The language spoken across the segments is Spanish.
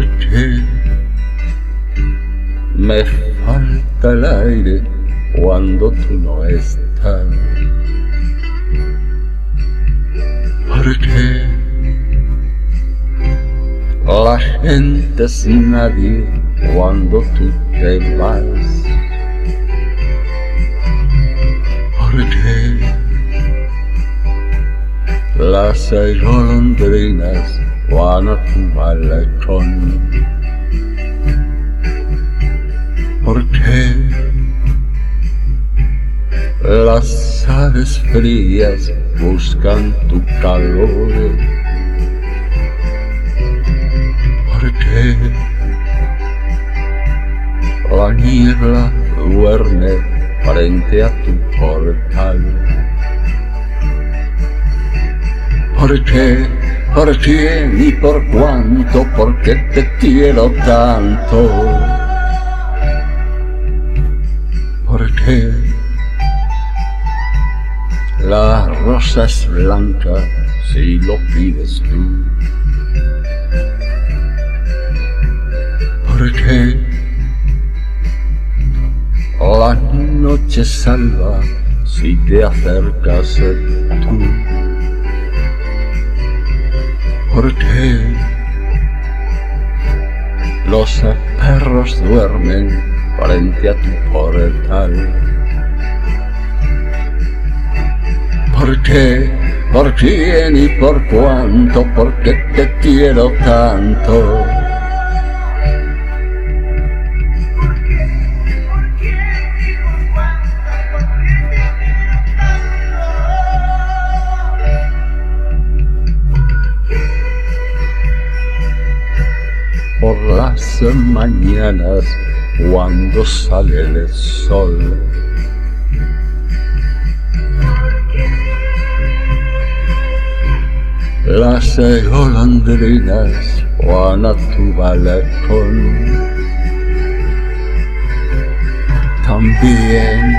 Porque me falta el aire cuando tú no estás. Porque la gente es nadie cuando tú te vas. Porque las golondrinas van a tu balcón. Porque las aves frías buscan tu calor. Porque la niebla duerme frente a tu portal. ¿Por qué? ¿Por quién y por cuánto? ¿Por qué te quiero tanto? ¿Por qué? La rosa es blanca si lo pides tú. ¿Por qué? La noche salva si te acercas tú. Porque los perros duermen frente a tu portal. ¿Por qué? ¿Por quién y por cuánto? ¿Por qué te quiero tanto? Por las mañanas cuando sale el sol. Las golondrinas van a tu balcón. También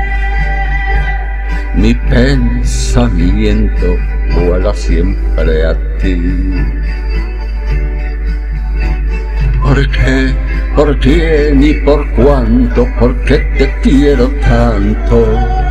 mi pensamiento vuela siempre a ti. ¿Por qué? ¿Por quién y por cuánto? ¿Por qué te quiero tanto?